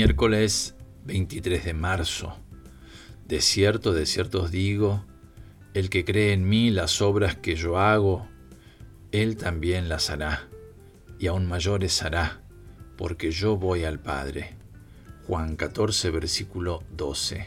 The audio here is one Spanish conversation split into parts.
Miércoles 23 de marzo. De cierto os digo, el que cree en mí, las obras que yo hago, él también las hará, y aún mayores hará, porque yo voy al Padre. Juan 14, versículo 12.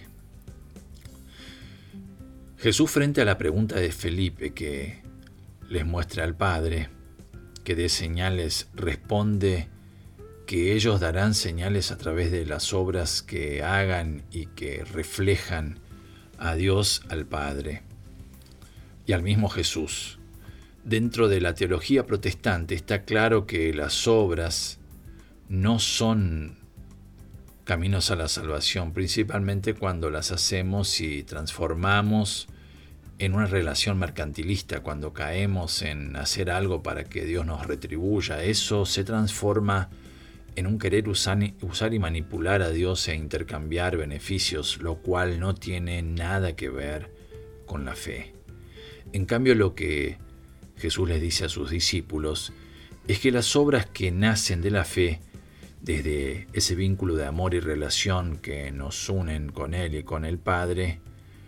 Jesús, frente a la pregunta de Felipe que les muestra al Padre, que dé señales, responde que ellos darán señales a través de las obras que hagan y que reflejan a Dios, al Padre y al mismo Jesús. Dentro de la teología protestante está claro que las obras no son caminos a la salvación, principalmente cuando las hacemos y transformamos en una relación mercantilista, cuando caemos en hacer algo para que Dios nos retribuya. Eso se transforma en un querer usar y manipular a Dios e intercambiar beneficios, lo cual no tiene nada que ver con la fe. En cambio, lo que Jesús les dice a sus discípulos es que las obras que nacen de la fe, desde ese vínculo de amor y relación que nos unen con Él y con el Padre,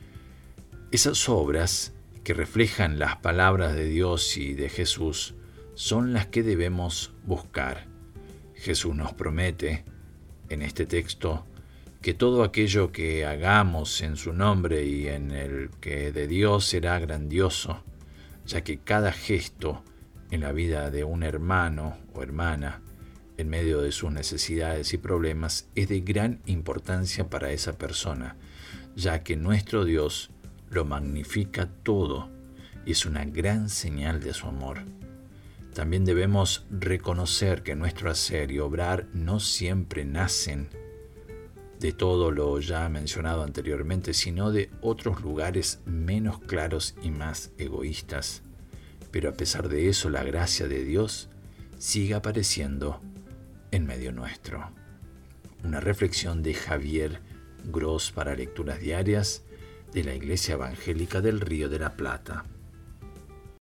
esas obras que reflejan las palabras de Dios y de Jesús son las que debemos buscar. Jesús nos promete en este texto que todo aquello que hagamos en su nombre y en el que de Dios será grandioso, ya que cada gesto en la vida de un hermano o hermana, en medio de sus necesidades y problemas, es de gran importancia para esa persona, ya que nuestro Dios lo magnifica todo y es una gran señal de su amor. También debemos reconocer que nuestro hacer y obrar no siempre nacen de todo lo ya mencionado anteriormente, sino de otros lugares menos claros y más egoístas. Pero a pesar de eso, la gracia de Dios sigue apareciendo en medio nuestro. Una reflexión de Javier Gross para Lecturas Diarias de la Iglesia Evangélica del Río de la Plata.